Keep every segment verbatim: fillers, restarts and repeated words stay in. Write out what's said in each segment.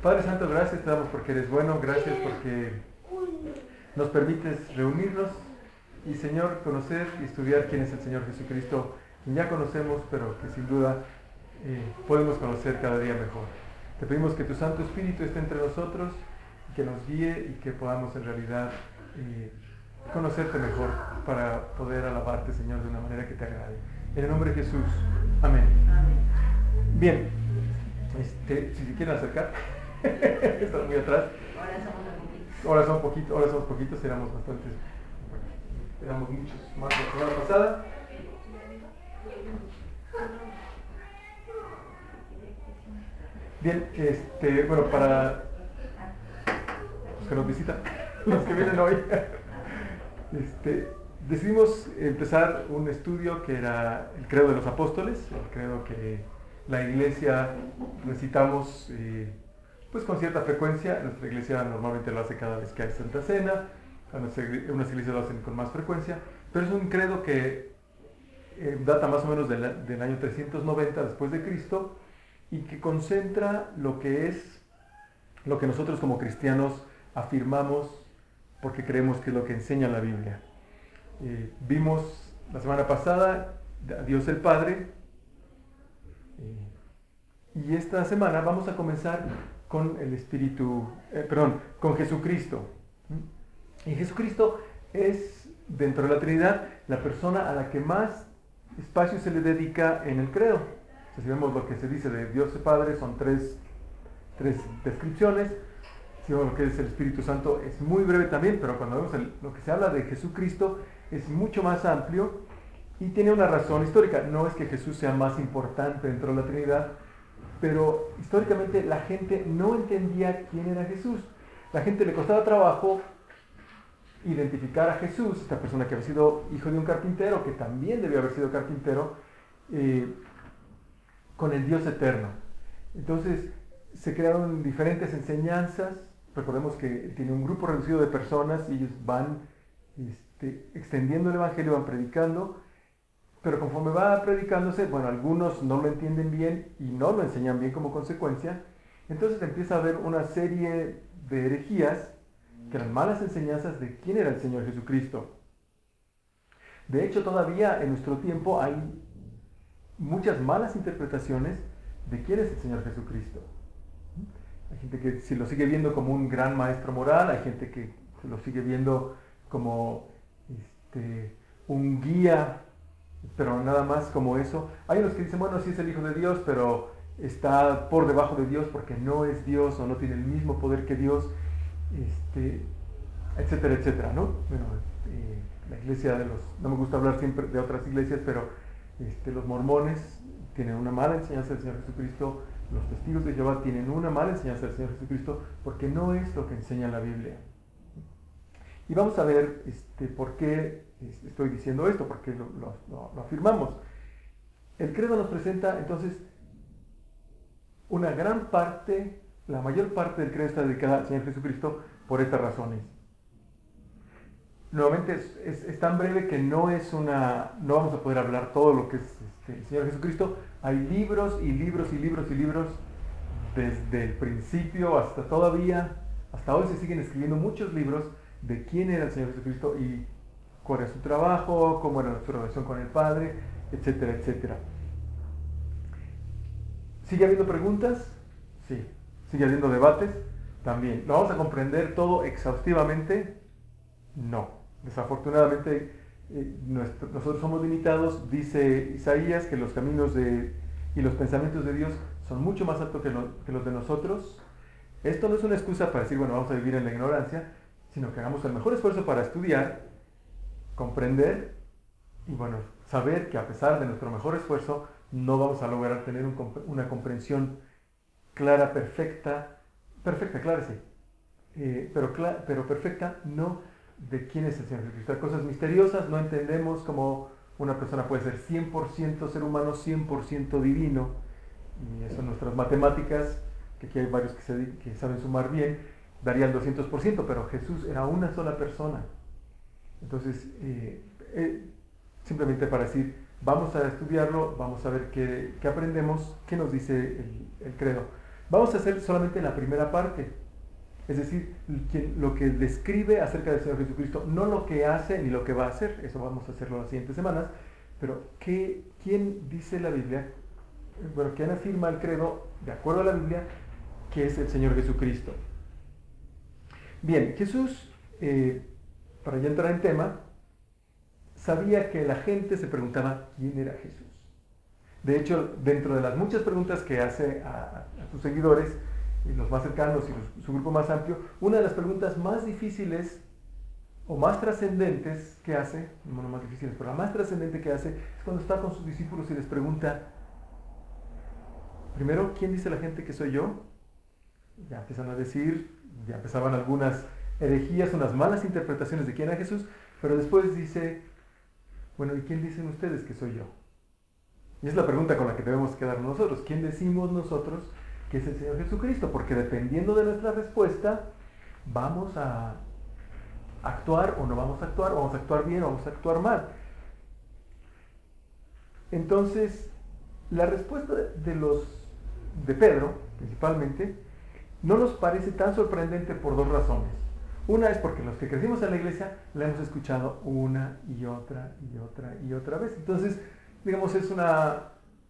Padre Santo, gracias te damos porque eres bueno, gracias porque nos permites reunirnos y, Señor, conocer y estudiar quién es el Señor Jesucristo, quien ya conocemos, pero que sin duda eh, podemos conocer cada día mejor. Te pedimos que tu Santo Espíritu esté entre nosotros, y que nos guíe y que podamos en realidad eh, conocerte mejor para poder alabarte, Señor, de una manera que te agrade. En el nombre de Jesús. Amén. Bien, este, si se quieren acercar, están muy atrás. Ahora somos poquitos. Ahora son poquitos, ahora somos poquitos, éramos bastantes, éramos muchos más la semana pasada. Bien, este, bueno, para los que nos visitan, los que vienen hoy, este, decidimos empezar un estudio que era el credo de los apóstoles, el credo que la iglesia recitamos eh, pues con cierta frecuencia. Nuestra iglesia normalmente lo hace cada vez que hay Santa Cena, unas iglesias lo hacen con más frecuencia, pero es un credo que eh, data más o menos del, del año trescientos noventa después de Cristo y que concentra lo que es lo que nosotros como cristianos afirmamos porque creemos que es lo que enseña la Biblia. Eh, vimos la semana pasada a Dios el Padre eh, y esta semana vamos a comenzar con el Espíritu, eh, perdón, con Jesucristo. Y Jesucristo es, dentro de la Trinidad, la persona a la que más espacio se le dedica en el credo. Si vemos lo que se dice de Dios el Padre, son tres, tres descripciones. Si vemos lo que es el Espíritu Santo, es muy breve también, pero cuando vemos el, lo que se habla de Jesucristo, es mucho más amplio y tiene una razón histórica. No es que Jesús sea más importante dentro de la Trinidad, pero históricamente la gente no entendía quién era Jesús. La gente le costaba trabajo identificar a Jesús, esta persona que había sido hijo de un carpintero, que también debió haber sido carpintero, eh, con el Dios eterno. Entonces se crearon diferentes enseñanzas. Recordemos que tiene un grupo reducido de personas y ellos van este, extendiendo el Evangelio, van predicando. Pero conforme va predicándose, bueno, algunos no lo entienden bien y no lo enseñan bien como consecuencia. Entonces empieza a haber una serie de herejías que eran malas enseñanzas de quién era el Señor Jesucristo. De hecho, todavía en nuestro tiempo hay muchas malas interpretaciones de quién es el Señor Jesucristo. Hay gente que se lo sigue viendo como un gran maestro moral, hay gente que se lo sigue viendo como este, un guía, pero nada más como eso. Hay unos que dicen, bueno, sí es el Hijo de Dios, pero está por debajo de Dios porque no es Dios o no tiene el mismo poder que Dios, este, etcétera, etcétera, ¿no? Bueno, eh, la iglesia de los, no me gusta hablar siempre de otras iglesias, pero este, los mormones tienen una mala enseñanza del Señor Jesucristo, los testigos de Jehová tienen una mala enseñanza del Señor Jesucristo porque no es lo que enseña la Biblia. Y vamos a ver este, por qué estoy diciendo esto, por qué lo, lo, lo afirmamos. El credo nos presenta entonces una gran parte, la mayor parte del credo está dedicada al Señor Jesucristo por estas razones. Nuevamente es, es, es tan breve que no es una, no vamos a poder hablar todo lo que es este, el Señor Jesucristo. Hay libros y libros y libros y libros desde el principio hasta todavía, hasta hoy se siguen escribiendo muchos libros de quién era el Señor Jesucristo y cuál era su trabajo, cómo era su relación con el Padre, etcétera, etcétera. ¿Sigue habiendo preguntas? Sí. ¿Sigue habiendo debates? También. ¿Lo vamos a comprender todo exhaustivamente? No. Desafortunadamente, eh, nuestro, nosotros somos limitados. Dice Isaías que los caminos de, y los pensamientos de Dios son mucho más altos que, lo, que los de nosotros. Esto no es una excusa para decir, bueno, vamos a vivir en la ignorancia, sino que hagamos el mejor esfuerzo para estudiar, comprender y, bueno, saber que a pesar de nuestro mejor esfuerzo, no vamos a lograr tener un, una comprensión clara, perfecta, perfecta, claro, sí, eh, pero, clara, pero perfecta, no de quién es el Señor Jesucristo. Hay cosas misteriosas, no entendemos cómo una persona puede ser cien por ciento ser humano, cien por ciento divino, y eso en nuestras matemáticas, que aquí hay varios que, se, que saben sumar bien, daría el doscientos por ciento, pero Jesús era una sola persona. Entonces, eh, eh, simplemente para decir, vamos a estudiarlo, vamos a ver qué, qué aprendemos, qué nos dice el, el credo. Vamos a hacer solamente la primera parte, es decir, quien, lo que describe acerca del Señor Jesucristo, no lo que hace ni lo que va a hacer, eso vamos a hacerlo las siguientes semanas, pero ¿qué, ¿quién dice la Biblia? Bueno, ¿quién afirma el credo, de acuerdo a la Biblia, que es el Señor Jesucristo? Bien, Jesús, eh, para ya entrar en tema, sabía que la gente se preguntaba quién era Jesús. De hecho, dentro de las muchas preguntas que hace a, a sus seguidores, y los más cercanos y los, su grupo más amplio, una de las preguntas más difíciles o más trascendentes que hace, no más difíciles, pero la más trascendente que hace, es cuando está con sus discípulos y les pregunta, primero, ¿quién dice la gente que soy yo? Ya empiezan a decir, ya empezaban algunas herejías, unas malas interpretaciones de quién era Jesús, pero después dice, bueno, ¿y quién dicen ustedes que soy yo? Y es la pregunta con la que debemos quedarnos nosotros. ¿Quién decimos nosotros que es el Señor Jesucristo? Porque dependiendo de nuestra respuesta, vamos a actuar o no vamos a actuar, o vamos a actuar bien o vamos a actuar mal. Entonces, la respuesta de los de Pedro, principalmente, no nos parece tan sorprendente por dos razones. Una es porque los que crecimos en la iglesia la hemos escuchado una y otra y otra y otra vez. Entonces, digamos, es una...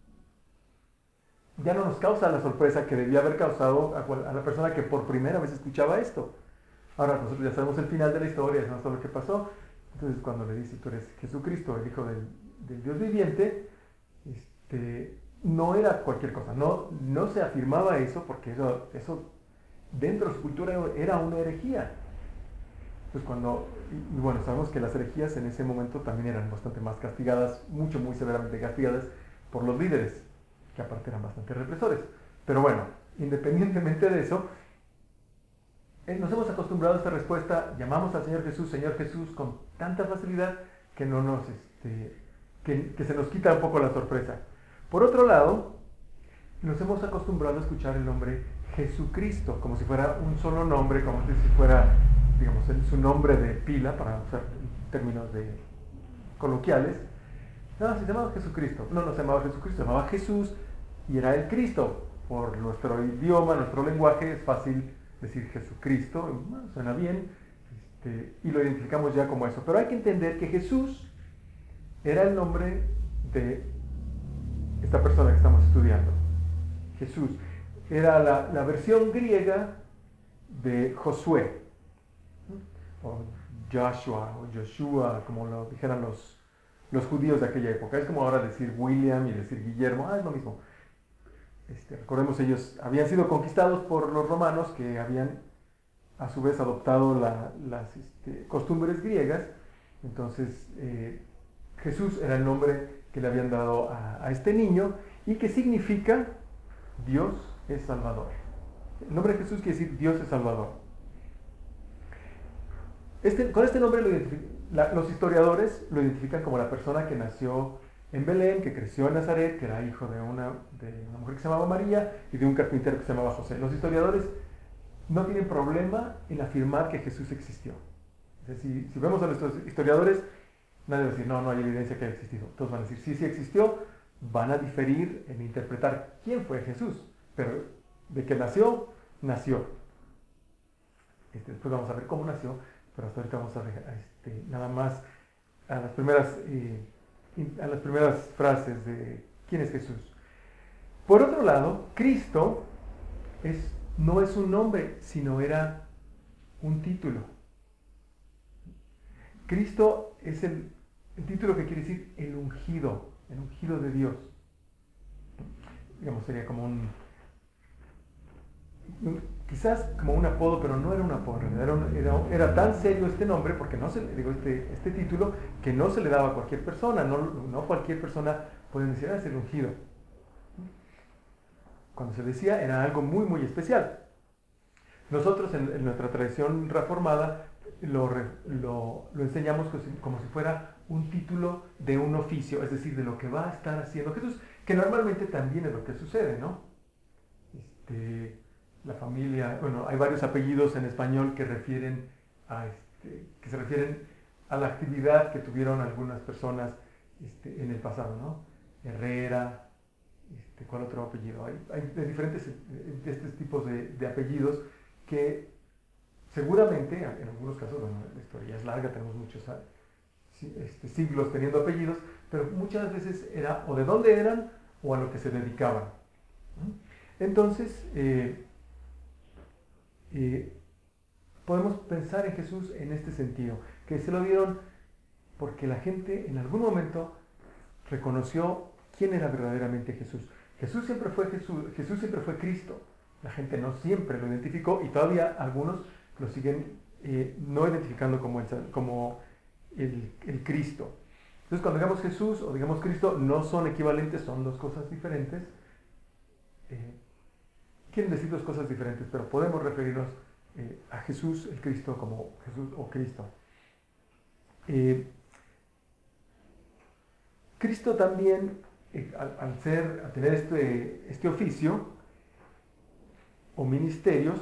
ya no nos causa la sorpresa que debía haber causado a, cual, a la persona que por primera vez escuchaba esto. Ahora nosotros ya sabemos el final de la historia, sabemos todo lo que pasó. Entonces cuando le dice, tú eres Jesucristo, el Hijo del, del Dios viviente, este, no era cualquier cosa, no, no se afirmaba eso porque eso, eso dentro de su cultura era una herejía. Pues cuando, y, y bueno, sabemos que las herejías en ese momento también eran bastante más castigadas, mucho, muy severamente castigadas por los líderes, que aparte eran bastante represores. Pero bueno, independientemente de eso, eh, nos hemos acostumbrado a esta respuesta, llamamos al Señor Jesús, Señor Jesús, con tanta facilidad que no nos, este, que, que se nos quita un poco la sorpresa. Por otro lado, nos hemos acostumbrado a escuchar el nombre Jesucristo, como si fuera un solo nombre, como si fuera, digamos, su nombre de pila, para usar términos de coloquiales. No, se llamaba Jesucristo. No, no se llamaba Jesucristo, se llamaba Jesús y era el Cristo. Por nuestro idioma, nuestro lenguaje, es fácil decir Jesucristo, bueno, suena bien, este, y lo identificamos ya como eso. Pero hay que entender que Jesús era el nombre de esta persona que estamos estudiando. Jesús era la, la versión griega de Josué, o Joshua, o Joshua, como lo dijeran los, los judíos de aquella época. Es como ahora decir William y decir Guillermo, ah, es lo mismo. Este, recordemos, ellos habían sido conquistados por los romanos, que habían a su vez adoptado la, las este, costumbres griegas. Entonces eh, Jesús era el nombre que le habían dado a, a este niño, y que significa Dios es Salvador. El nombre de Jesús quiere decir Dios es Salvador. Este, con este nombre lo la, los historiadores lo identifican como la persona que nació en Belén, que creció en Nazaret, que era hijo de una, de una mujer que se llamaba María y de un carpintero que se llamaba José. Los historiadores no tienen problema en afirmar que Jesús existió. Es decir, si vemos a nuestros historiadores, nadie va a decir, no, no hay evidencia que haya existido. Todos van a decir, sí, sí existió. Van a diferir en interpretar quién fue Jesús, pero de que nació, nació. Este, después vamos a ver cómo nació, pero hasta ahorita vamos a ver este, nada más a las primeras... Eh, a las primeras frases de quién es Jesús. Por otro lado, Cristo es, no es un nombre, sino era un título. Cristo es el, el título que quiere decir el ungido, el ungido de Dios. Digamos, sería como un, un quizás como un apodo, pero no era un apodo, era, un, era, era tan serio este nombre, porque no se le digo este, este título, que no se le daba a cualquier persona, no, no cualquier persona podía decir, ah, es el ungido. Cuando se decía era algo muy, muy especial. Nosotros en, en nuestra tradición reformada lo, lo, lo enseñamos como si fuera un título de un oficio, es decir, de lo que va a estar haciendo Jesús, que normalmente también es lo que sucede, ¿no? Este... La familia, bueno, hay varios apellidos en español que refieren a este, que se refieren a la actividad que tuvieron algunas personas este, en el pasado, ¿no? Herrera, este, ¿cuál otro apellido? Hay, hay de diferentes de estos tipos de, de apellidos que seguramente, en algunos casos, bueno, la historia es larga, tenemos muchos este, siglos teniendo apellidos, pero muchas veces era o de dónde eran o a lo que se dedicaban. Entonces, eh, eh, podemos pensar en Jesús en este sentido, que se lo dieron porque la gente en algún momento reconoció quién era verdaderamente Jesús. Jesús siempre fue Jesús, Jesús siempre fue Cristo. La gente no siempre lo identificó y todavía algunos lo siguen eh, no identificando como, el, como el, el Cristo. Entonces cuando digamos Jesús o digamos Cristo no son equivalentes, son dos cosas diferentes. Eh, quieren decir dos cosas diferentes, pero podemos referirnos eh, a Jesús, el Cristo, como Jesús o Cristo. Eh, Cristo también, eh, al, al, ser, al tener este, este oficio o ministerios,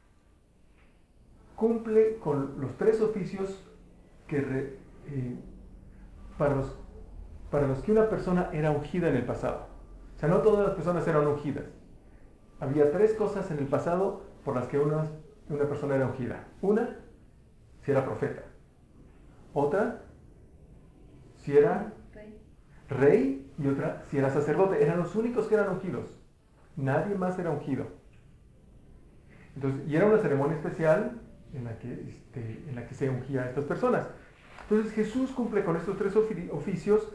cumple con los tres oficios que re, eh, para, los, para los que una persona era ungida en el pasado. O sea, no todas las personas eran ungidas. Había tres cosas en el pasado por las que una, una persona era ungida. Una, si era profeta. Otra, si era rey. rey. Y otra, si era sacerdote. Eran los únicos que eran ungidos. Nadie más era ungido. Entonces, y era una ceremonia especial en la que, este, en la que se ungía a estas personas. Entonces Jesús cumple con estos tres oficios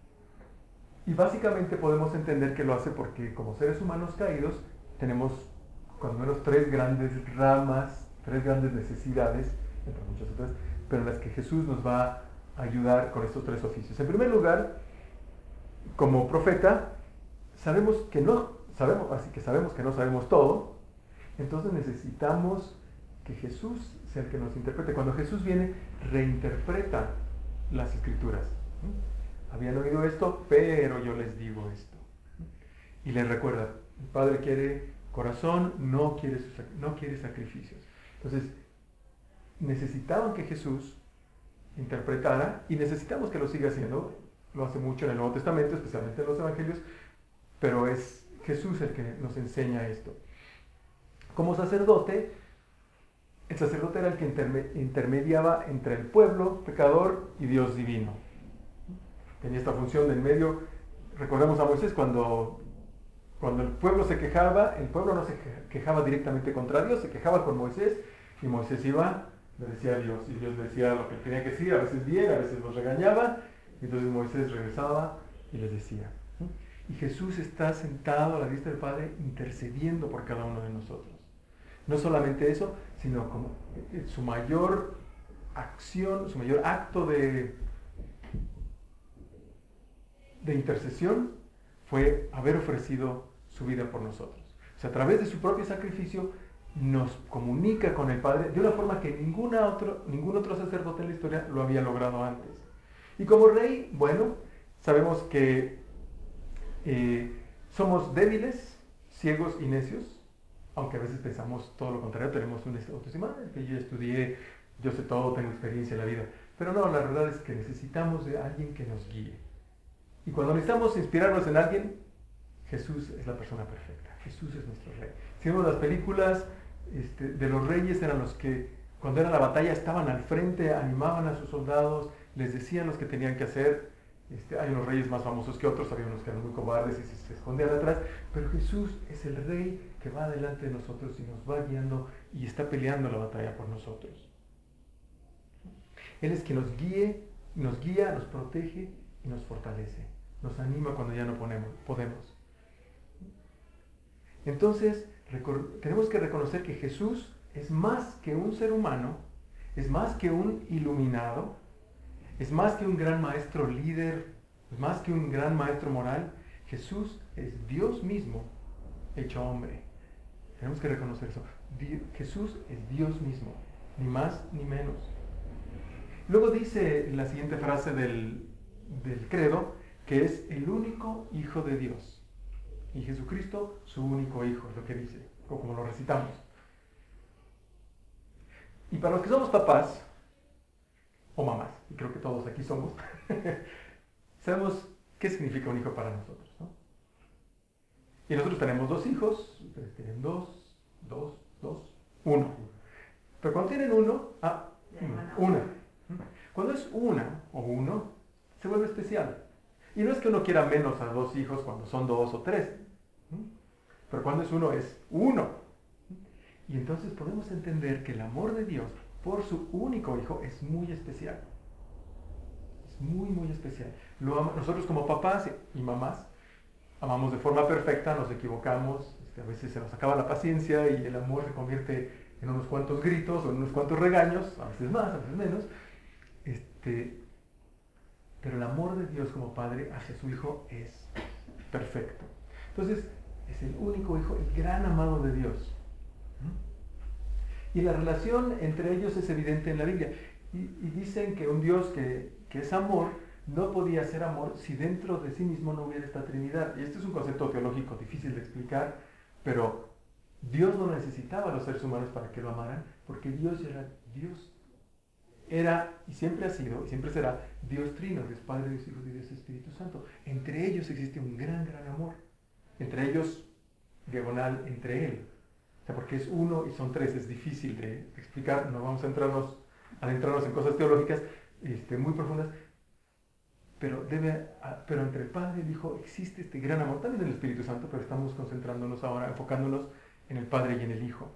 y básicamente podemos entender que lo hace porque como seres humanos caídos tenemos cuando menos tres grandes ramas, tres grandes necesidades, entre muchas otras, pero en las que Jesús nos va a ayudar con estos tres oficios. En primer lugar, como profeta, sabemos que no sabemos, así que sabemos que no sabemos todo, entonces necesitamos que Jesús sea el que nos interprete. Cuando Jesús viene, reinterpreta las escrituras. Habían oído esto, pero yo les digo esto. Y les recuerda, el Padre quiere corazón, no quiere, no quiere sacrificios. Entonces, necesitaban que Jesús interpretara, y necesitamos que lo siga haciendo. Lo hace mucho en el Nuevo Testamento, especialmente en los Evangelios, pero es Jesús el que nos enseña esto. Como sacerdote, el sacerdote era el que intermediaba entre el pueblo pecador y Dios divino. Tenía esta función del medio. Recordemos a Moisés cuando, cuando el pueblo se quejaba, el pueblo no se quejaba directamente contra Dios, se quejaba con Moisés y Moisés iba, le decía a Dios y Dios le decía lo que tenía que decir, a veces bien, a veces los regañaba, y entonces Moisés regresaba y les decía. Y Jesús está sentado a la diestra del Padre intercediendo por cada uno de nosotros. No solamente eso, sino como su mayor acción, su mayor acto de, de intercesión fue haber ofrecido su vida por nosotros. O sea, a través de su propio sacrificio nos comunica con el Padre de una forma que ninguna otro, ningún otro sacerdote en la historia lo había logrado antes. Y como rey, bueno, sabemos que eh, somos débiles, ciegos y necios. Aunque a veces pensamos todo lo contrario, tenemos una autoestima, que yo estudié, yo sé todo, tengo experiencia en la vida. Pero no, la verdad es que necesitamos de alguien que nos guíe. Y cuando necesitamos inspirarnos en alguien, Jesús es la persona perfecta. Jesús es nuestro rey. Si vemos las películas este, de los reyes, eran los que cuando era la batalla estaban al frente, animaban a sus soldados, les decían los que tenían que hacer. Este, hay unos reyes más famosos que otros, había unos que eran muy cobardes y se, se escondían atrás, pero Jesús es el rey que va delante de nosotros y nos va guiando y está peleando la batalla por nosotros. Él es quien nos guíe, nos guía, nos protege y nos fortalece, nos anima cuando ya no ponemos, podemos. Entonces, tenemos que reconocer que Jesús es más que un ser humano, es más que un iluminado, es más que un gran maestro líder, es más que un gran maestro moral. Jesús es Dios mismo hecho hombre. Tenemos que reconocer eso. Jesús es Dios mismo, ni más ni menos. Luego dice la siguiente frase del, del credo, que es el único Hijo de Dios. Y Jesucristo, su único Hijo, es lo que dice, o como lo recitamos. Y para los que somos papás, o mamás, y creo que todos aquí somos, sabemos qué significa un hijo para nosotros, ¿no? Y nosotros tenemos dos hijos, ustedes tienen dos, dos, dos, uno. Pero cuando tienen uno, ah, una. Cuando es una o uno, se vuelve especial. Y no es que uno quiera menos a dos hijos cuando son dos o tres. Pero cuando es uno, es uno. Y entonces podemos entender que el amor de Dios por su único hijo es muy especial. Es muy, muy especial. Lo ama, nosotros como papás y mamás amamos de forma perfecta, nos equivocamos, este, a veces se nos acaba la paciencia y el amor se convierte en unos cuantos gritos o en unos cuantos regaños, a veces más, a veces menos. Este, pero el amor de Dios como Padre hacia su Hijo es perfecto. Entonces, es el único Hijo, el gran amado de Dios. Y la relación entre ellos es evidente en la Biblia. Y, y dicen que un Dios que, que es amor, no podía ser amor si dentro de sí mismo no hubiera esta Trinidad. Y este es un concepto teológico difícil de explicar, pero Dios no necesitaba a los seres humanos para que lo amaran, porque Dios era Dios. Era, y siempre ha sido, y siempre será, Dios Trino, Dios Padre, Dios Hijo y Dios Espíritu Santo. Entre ellos existe un gran, gran amor. Entre ellos, diagonal, entre Él. O sea, porque es uno y son tres, es difícil de explicar, no vamos a entrarnos, adentrarnos en cosas teológicas este, muy profundas, pero, debe, pero entre el Padre y el Hijo existe este gran amor, también en el Espíritu Santo, pero estamos concentrándonos ahora, enfocándonos en el Padre y en el Hijo.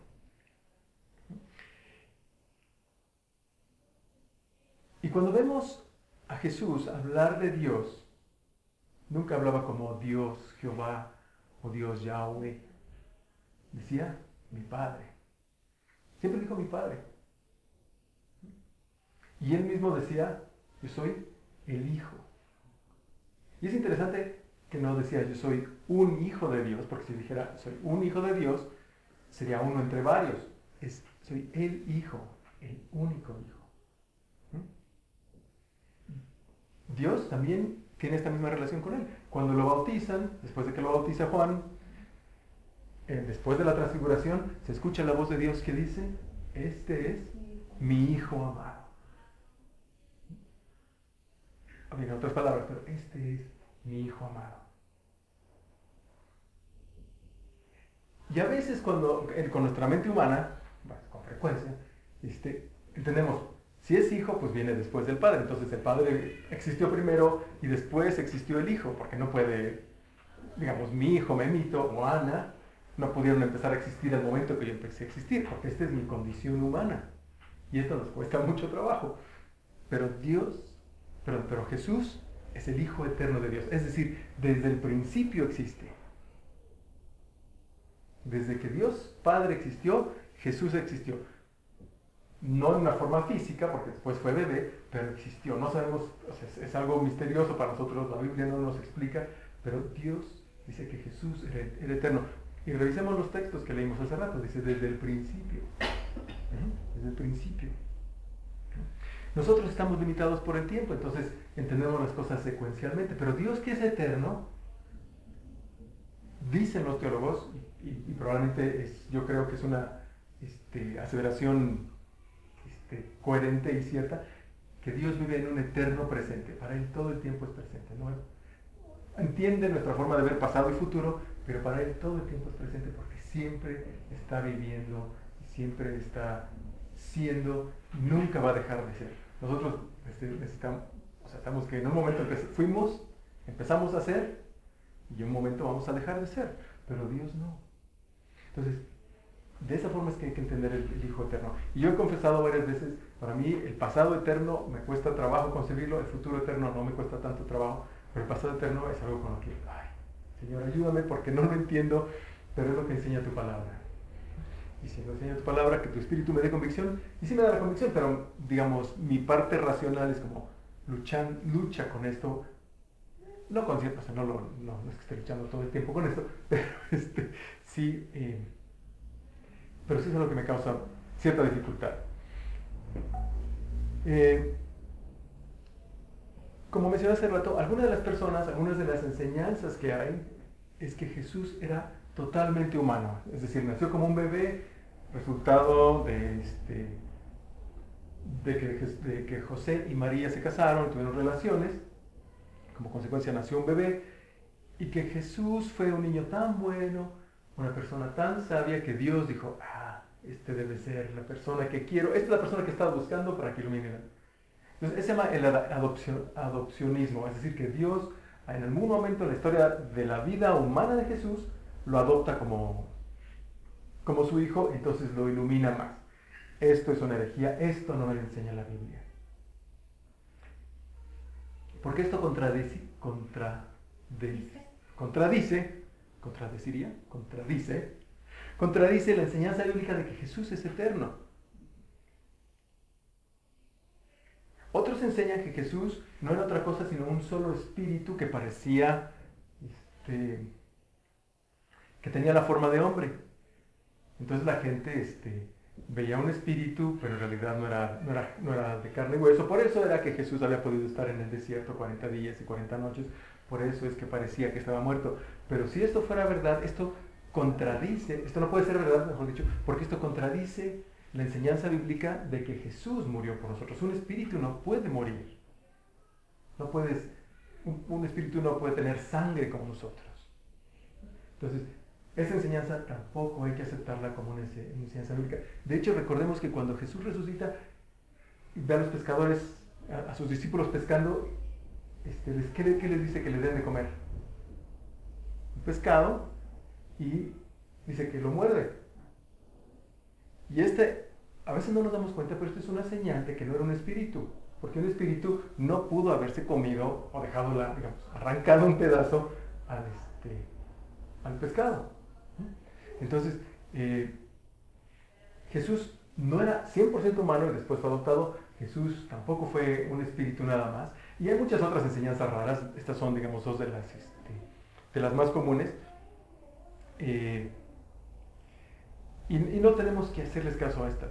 Y cuando vemos a Jesús hablar de Dios, nunca hablaba como Dios Jehová o Dios Yahweh. Decía, mi Padre. Siempre dijo mi Padre. Y él mismo decía, yo soy el Hijo. Y es interesante que no decía, yo soy un hijo de Dios, porque si dijera, soy un hijo de Dios, sería uno entre varios. Es, soy el Hijo, el único Hijo. ¿Mm? Dios también tiene esta misma relación con él. Cuando lo bautizan, después de que lo bautiza Juan, eh, después de la transfiguración, se escucha la voz de Dios que dice, este es mi Hijo amado. En otras palabras, pero este es mi Hijo amado. Y a veces cuando, con nuestra mente humana, con frecuencia, este, entendemos, si es Hijo, pues viene después del Padre. Entonces el Padre existió primero y después existió el Hijo, porque no puede, digamos, mi hijo Memito o Ana, no pudieron empezar a existir al momento que yo empecé a existir, porque esta es mi condición humana. Y esto nos cuesta mucho trabajo. Pero Dios... Pero, pero Jesús es el Hijo eterno de Dios. Es decir, desde el principio existe. Desde que Dios Padre existió, Jesús existió. No en una forma física, porque después fue bebé, pero existió. No sabemos, o sea, es, es algo misterioso para nosotros, la Biblia no nos explica, pero Dios dice que Jesús era, era eterno. Y revisemos los textos que leímos hace rato, dice desde el principio. Desde el principio. Nosotros estamos limitados por el tiempo, entonces entendemos las cosas secuencialmente, pero Dios que es eterno, dicen los teólogos, y, y, y probablemente es, yo creo que es una este, aseveración este, coherente y cierta, que Dios vive en un eterno presente, para Él todo el tiempo es presente, ¿no? Entiende nuestra forma de ver pasado y futuro, pero para Él todo el tiempo es presente porque siempre está viviendo, siempre está siendo, nunca va a dejar de ser. Nosotros necesitamos, o sea, estamos que en un momento fuimos, empezamos a ser, y en un momento vamos a dejar de ser, pero Dios no. Entonces, de esa forma es que hay que entender el, el Hijo Eterno. Y yo he confesado varias veces, para mí el pasado eterno me cuesta trabajo concebirlo, el futuro eterno no me cuesta tanto trabajo, pero el pasado eterno es algo con lo que, ay, Señor, ayúdame porque no lo entiendo, pero es lo que enseña tu palabra. Y si me enseña tu palabra, que tu espíritu me dé convicción, y sí me da la convicción, pero digamos, mi parte racional es como luchan, lucha con esto, no con cierto, o sea, no, lo, no, no es que esté luchando todo el tiempo con esto, pero este, sí, eh, pero sí es lo que me causa cierta dificultad. Eh, como mencioné hace rato, algunas de las personas, algunas de las enseñanzas que hay, es que Jesús era totalmente humano, es decir, nació como un bebé, resultado de, este, de, que, de que José y María se casaron, tuvieron relaciones, como consecuencia nació un bebé, y que Jesús fue un niño tan bueno, una persona tan sabia que Dios dijo, ah, este debe ser la persona que quiero, esta es la persona que estaba buscando para que ilumine la... Entonces, ese se llama el adopción, adopcionismo, es decir, que Dios en algún momento en la historia de la vida humana de Jesús lo adopta como, como su hijo, entonces lo ilumina más. Esto es una herejía, esto no me lo enseña la Biblia. Porque esto contradice, contradice, contradice, contradeciría, contradice, contradice la enseñanza bíblica de que Jesús es eterno. Otros enseñan que Jesús no era otra cosa sino un solo espíritu que parecía, este, que tenía la forma de hombre. Entonces la gente este, veía un espíritu, pero en realidad no era, no, era, no era de carne y hueso. Por eso era que Jesús había podido estar en el desierto cuarenta días y cuarenta noches. Por eso es que parecía que estaba muerto. Pero si esto fuera verdad, esto contradice, esto no puede ser verdad, mejor dicho, porque esto contradice la enseñanza bíblica de que Jesús murió por nosotros. Un espíritu no puede morir. No puedes, un, un espíritu no puede tener sangre como nosotros. Entonces, esa enseñanza tampoco hay que aceptarla como una enseñanza bíblica. De hecho, recordemos que cuando Jesús resucita, ve a los pescadores, a, a sus discípulos pescando, este, les, ¿qué, ¿qué les dice que les den de comer? Un pescado, y dice que lo muerde. Y este, a veces no nos damos cuenta, pero esto es una señal de que no era un espíritu, porque un espíritu no pudo haberse comido o dejado, la, digamos, arrancado un pedazo al, este, al pescado. Entonces, eh, Jesús no era cien por ciento humano y después fue adoptado. Jesús tampoco fue un espíritu nada más. Y hay muchas otras enseñanzas raras. Estas son, digamos, dos de las, este, de las más comunes. Eh, y, y no tenemos que hacerles caso a estas,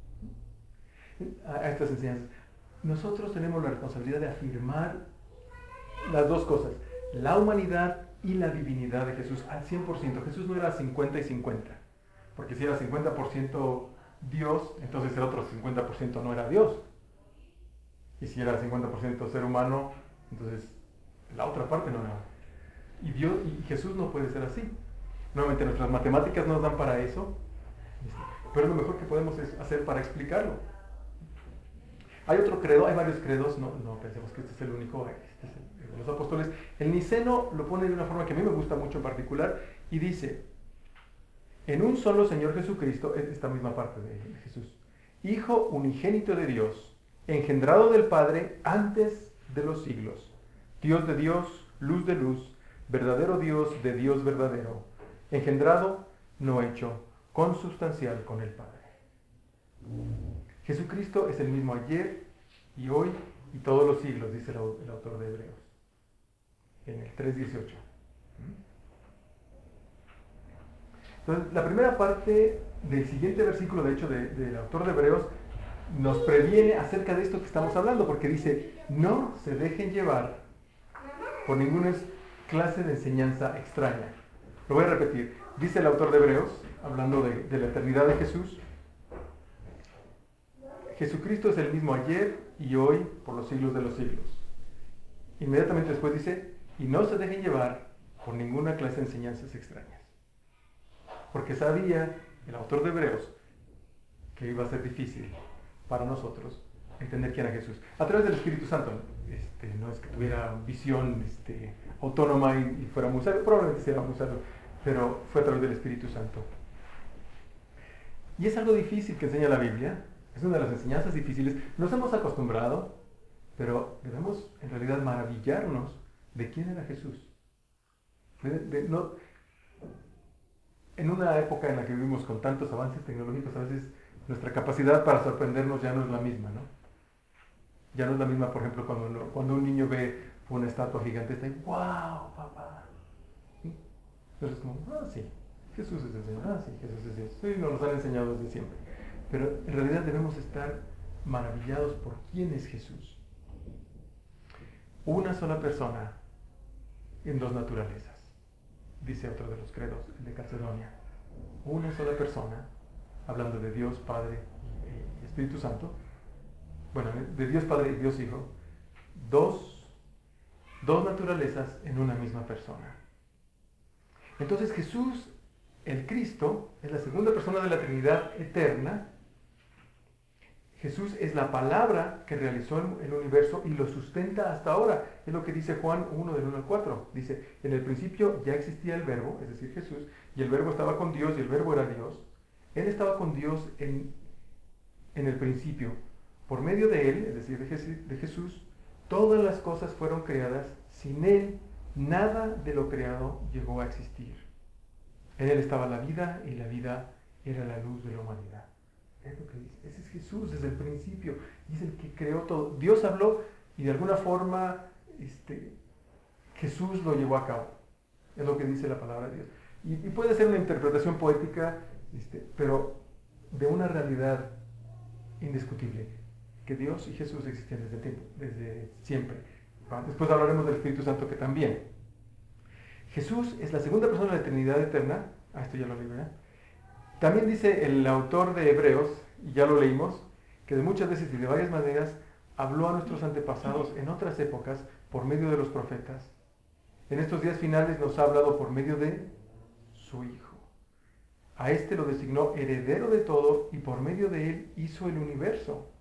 a estas enseñanzas. Nosotros tenemos la responsabilidad de afirmar las dos cosas, la humanidad y la divinidad de Jesús al cien por ciento. Jesús no era cincuenta y cincuenta, porque si era cincuenta por ciento Dios, entonces el otro cincuenta por ciento no era Dios. Y si era cincuenta por ciento ser humano, entonces la otra parte no era. Y, Dios, y Jesús no puede ser así. Nuevamente, nuestras matemáticas nos dan para eso, pero lo mejor que podemos hacer para explicarlo. Hay otro credo, hay varios credos, no, no pensemos que este es el único, este es el de los apóstoles. El niceno lo pone de una forma que a mí me gusta mucho en particular y dice, en un solo Señor Jesucristo, es esta misma parte de Jesús, Hijo unigénito de Dios, engendrado del Padre antes de los siglos, Dios de Dios, luz de luz, verdadero Dios de Dios verdadero, engendrado, no hecho, consubstancial con el Padre. Jesucristo es el mismo ayer y hoy y todos los siglos, dice el autor de Hebreos, en el tres dieciocho. Entonces, la primera parte del siguiente versículo, de hecho, de, del autor de Hebreos, nos previene acerca de esto que estamos hablando, porque dice, no se dejen llevar por ninguna clase de enseñanza extraña. Lo voy a repetir. Dice el autor de Hebreos, hablando de, de la eternidad de Jesús, Jesucristo es el mismo ayer y hoy por los siglos de los siglos. Inmediatamente después dice, y no se dejen llevar por ninguna clase de enseñanzas extrañas. Porque sabía el autor de Hebreos que iba a ser difícil para nosotros entender quién era Jesús. A través del Espíritu Santo, este, no es que tuviera visión este, autónoma y, y fuera muy sabio, probablemente sí era muy sabio, pero fue a través del Espíritu Santo. Y es algo difícil que enseña la Biblia, es una de las enseñanzas difíciles. Nos hemos acostumbrado, pero debemos en realidad maravillarnos de quién era Jesús. De, de, no, en una época en la que vivimos con tantos avances tecnológicos, a veces nuestra capacidad para sorprendernos ya no es la misma, ¿no? Ya no es la misma, por ejemplo, cuando, cuando un niño ve una estatua gigantesca y ¡wow, papá! ¿Sí? Entonces es como, ah, sí, Jesús es el Señor, ah, sí, Jesús es Dios. Sí, nos lo han enseñado desde siempre. Pero en realidad debemos estar maravillados por quién es Jesús. Una sola persona en dos naturalezas, dice otro de los credos, el de Calcedonia. Una sola persona, hablando de Dios Padre y Espíritu Santo, bueno, de Dios Padre y Dios Hijo, dos, dos naturalezas en una misma persona. Entonces Jesús, el Cristo, es la segunda persona de la Trinidad eterna. Jesús es la palabra que realizó el universo y lo sustenta hasta ahora. Es lo que dice Juan uno del uno al cuatro. Dice, en el principio ya existía el verbo, es decir, Jesús, y el verbo estaba con Dios y el verbo era Dios. Él estaba con Dios en, en el principio. Por medio de él, es decir, de Jesús, todas las cosas fueron creadas. Sin él, nada de lo creado llegó a existir. En él estaba la vida y la vida era la luz de la humanidad. Es lo que dice. Ese es Jesús desde el principio. Y es el que creó todo. Dios habló y de alguna forma este, Jesús lo llevó a cabo. Es lo que dice la palabra de Dios. Y, y puede ser una interpretación poética, este, pero de una realidad indiscutible. Que Dios y Jesús existen desde el tiempo, desde siempre. Después hablaremos del Espíritu Santo que también. Jesús es la segunda persona de la Trinidad eterna. Ah, esto ya lo leí, ¿verdad? También dice el autor de Hebreos, y ya lo leímos, que de muchas veces y de varias maneras habló a nuestros antepasados en otras épocas por medio de los profetas. En estos días finales nos ha hablado por medio de su Hijo. A este lo designó heredero de todo y por medio de él hizo el universo.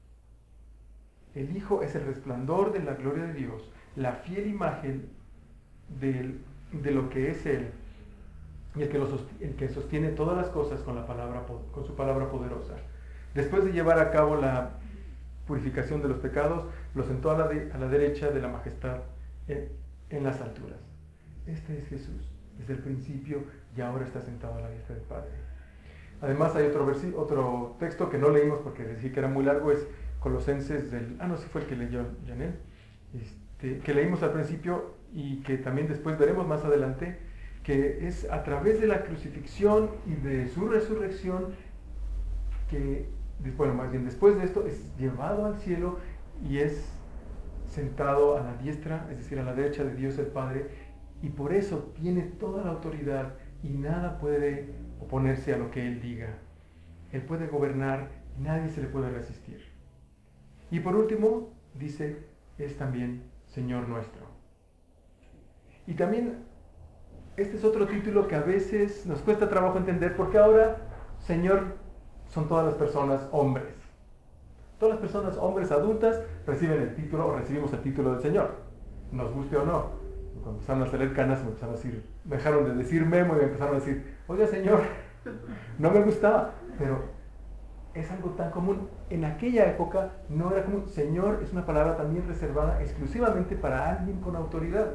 El Hijo es el resplandor de la gloria de Dios, la fiel imagen de, de lo que es Él, y el que, lo sostiene, el que sostiene todas las cosas con, la palabra, con su palabra poderosa. Después de llevar a cabo la purificación de los pecados, lo sentó a la, de, a la derecha de la majestad en, en las alturas. Este es Jesús, desde el principio y ahora está sentado a la diestra del Padre. Además hay otro, versi, otro texto que no leímos porque decía que era muy largo, es Colosenses del... Ah, no, sí fue el que leyó Janel, este, que leímos al principio y que también después veremos más adelante, que es a través de la crucifixión y de su resurrección que, bueno, más bien después de esto, es llevado al cielo y es sentado a la diestra, es decir, a la derecha de Dios el Padre, y por eso tiene toda la autoridad y nada puede oponerse a lo que Él diga. Él puede gobernar y nadie se le puede resistir. Y por último, dice, es también Señor nuestro. Y también, este es otro título que a veces nos cuesta trabajo entender, porque ahora Señor son todas las personas hombres. Todas las personas hombres adultas reciben el título o recibimos el título del Señor, nos guste o no. Cuando empezaron a salir canas me empezaron a decir, me dejaron de decir Memo y me empezaron a decir, oiga Señor, no me gustaba, pero es algo tan común. En aquella época no era común. Señor es una palabra también reservada exclusivamente para alguien con autoridad.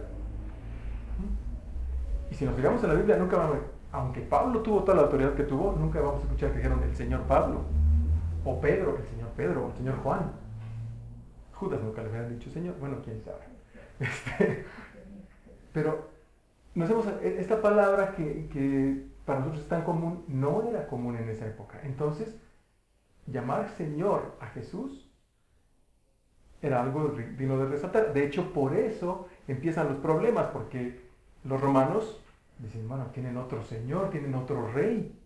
Y si nos fijamos en la Biblia, nunca vamos, aunque Pablo tuvo toda la autoridad que tuvo, nunca vamos a escuchar que dijeron el Señor Pablo, o Pedro, el Señor Pedro, o el Señor Juan. Judas nunca le hubieran dicho Señor, bueno, quién sabe. Este, pero nos hemos, esta palabra que, que para nosotros es tan común, no era común en esa época. Entonces, llamar Señor a Jesús era algo digno de resaltar. De hecho, por eso empiezan los problemas, porque los romanos dicen, bueno, tienen otro Señor, tienen otro Rey.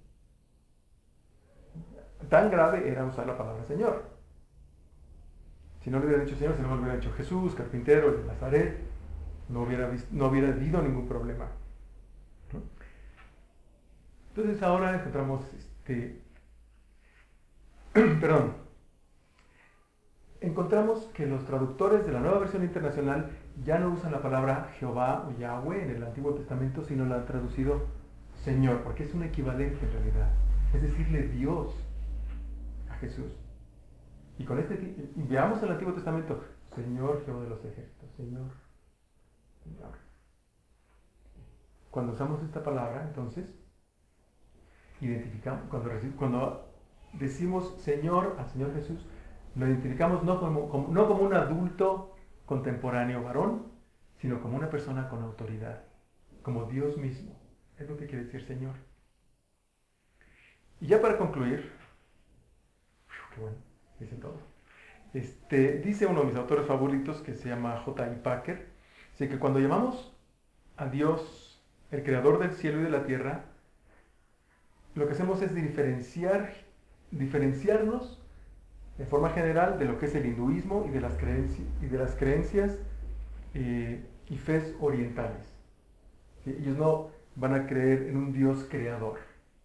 Tan grave era usar la palabra Señor. Si no le hubiera dicho Señor, si no le hubiera dicho Jesús, carpintero, de Nazaret, no hubiera, visto, no hubiera habido ningún problema. ¿No? Entonces ahora encontramos este... Perdón. Encontramos que los traductores de la Nueva Versión Internacional ya no usan la palabra Jehová o Yahweh en el Antiguo Testamento, sino la han traducido Señor, porque es un equivalente en realidad. Es decirle Dios a Jesús. Y con este, veamos el Antiguo Testamento, Señor Jehová de los ejércitos, Señor, Señor. Cuando usamos esta palabra, entonces, identificamos, cuando, cuando decimos Señor al Señor Jesús, lo identificamos no como, como, no como un adulto contemporáneo varón, sino como una persona con autoridad, como Dios mismo. Es lo que quiere decir Señor. Y ya para concluir, qué bueno, dicen todo. Este, dice uno de mis autores favoritos que se llama J I Packer, dice que cuando llamamos a Dios, el creador del cielo y de la tierra, lo que hacemos es diferenciar, diferenciarnos de forma general de lo que es el hinduismo y de las, creenci y de las creencias eh, y fes orientales. ¿Sí? Ellos no, van a creer en un Dios creador.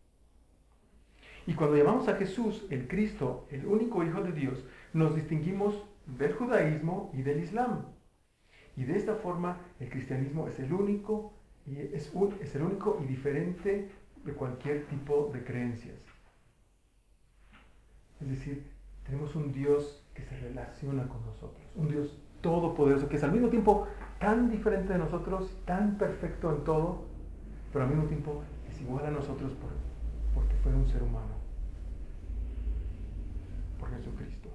Y cuando llamamos a Jesús, el Cristo, el único Hijo de Dios, nos distinguimos del judaísmo y del islam. Y de esta forma el cristianismo es el único y es, un, es el único y diferente de cualquier tipo de creencias. Es decir, tenemos un Dios que se relaciona con nosotros, un Dios todopoderoso, que es al mismo tiempo tan diferente de nosotros, tan perfecto en todo, pero al mismo tiempo es igual a nosotros por, porque fue un ser humano, por Jesucristo.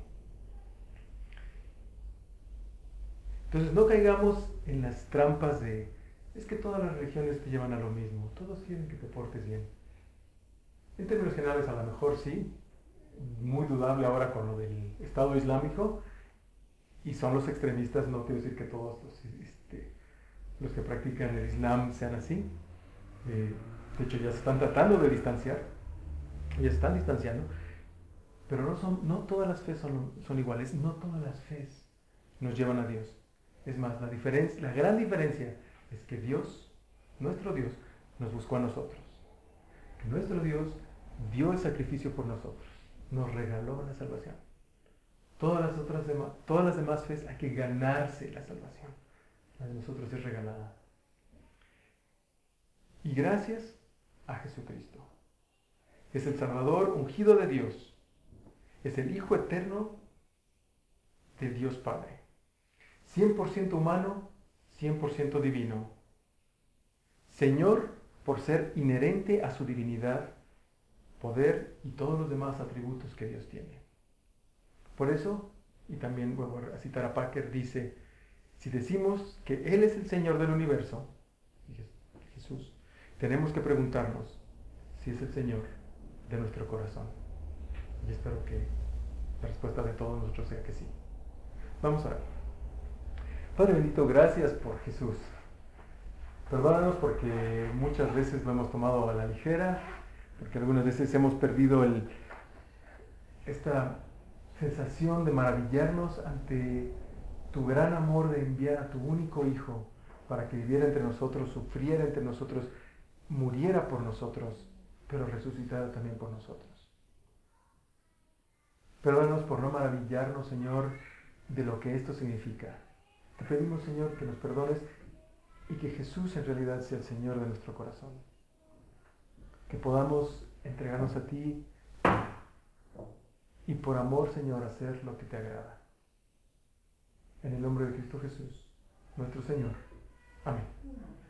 Entonces no caigamos en las trampas de, es que todas las religiones te llevan a lo mismo, todos quieren que te portes bien. En términos generales a lo mejor sí, muy dudable ahora con lo del Estado Islámico, y son los extremistas, no quiero decir que todos los, este, los que practican el Islam sean así. Eh, de hecho ya se están tratando de distanciar, ya se están distanciando, pero no, son, no todas las fes son, son iguales, no todas las fes nos llevan a Dios. Es más, la, diferencia, la gran diferencia es que Dios, nuestro Dios, nos buscó a nosotros. Que nuestro Dios dio el sacrificio por nosotros, nos regaló la salvación. Todas las, otras demás, todas las demás fes hay que ganarse la salvación. La de nosotros es regalada. Y gracias a Jesucristo. Es el Salvador ungido de Dios. Es el Hijo eterno de Dios Padre. cien por ciento humano, cien por ciento divino. Señor por ser inherente a su divinidad, poder y todos los demás atributos que Dios tiene. Por eso, y también vuelvo a citar a Packer, dice, si decimos que Él es el Señor del universo, Jesús, tenemos que preguntarnos si es el Señor de nuestro corazón. Y espero que la respuesta de todos nosotros sea que sí. Vamos a ver. Padre bendito, gracias por Jesús. Perdónanos porque muchas veces lo hemos tomado a la ligera, porque algunas veces hemos perdido el, esta sensación de maravillarnos ante tu gran amor de enviar a tu único Hijo para que viviera entre nosotros, sufriera entre nosotros, muriera por nosotros, pero resucitara también por nosotros. Perdónanos por no maravillarnos, Señor, de lo que esto significa. Te pedimos, Señor, que nos perdones y que Jesús en realidad sea el Señor de nuestro corazón. Que podamos entregarnos a ti y por amor, Señor, hacer lo que te agrada. En el nombre de Cristo Jesús, nuestro Señor. Amén.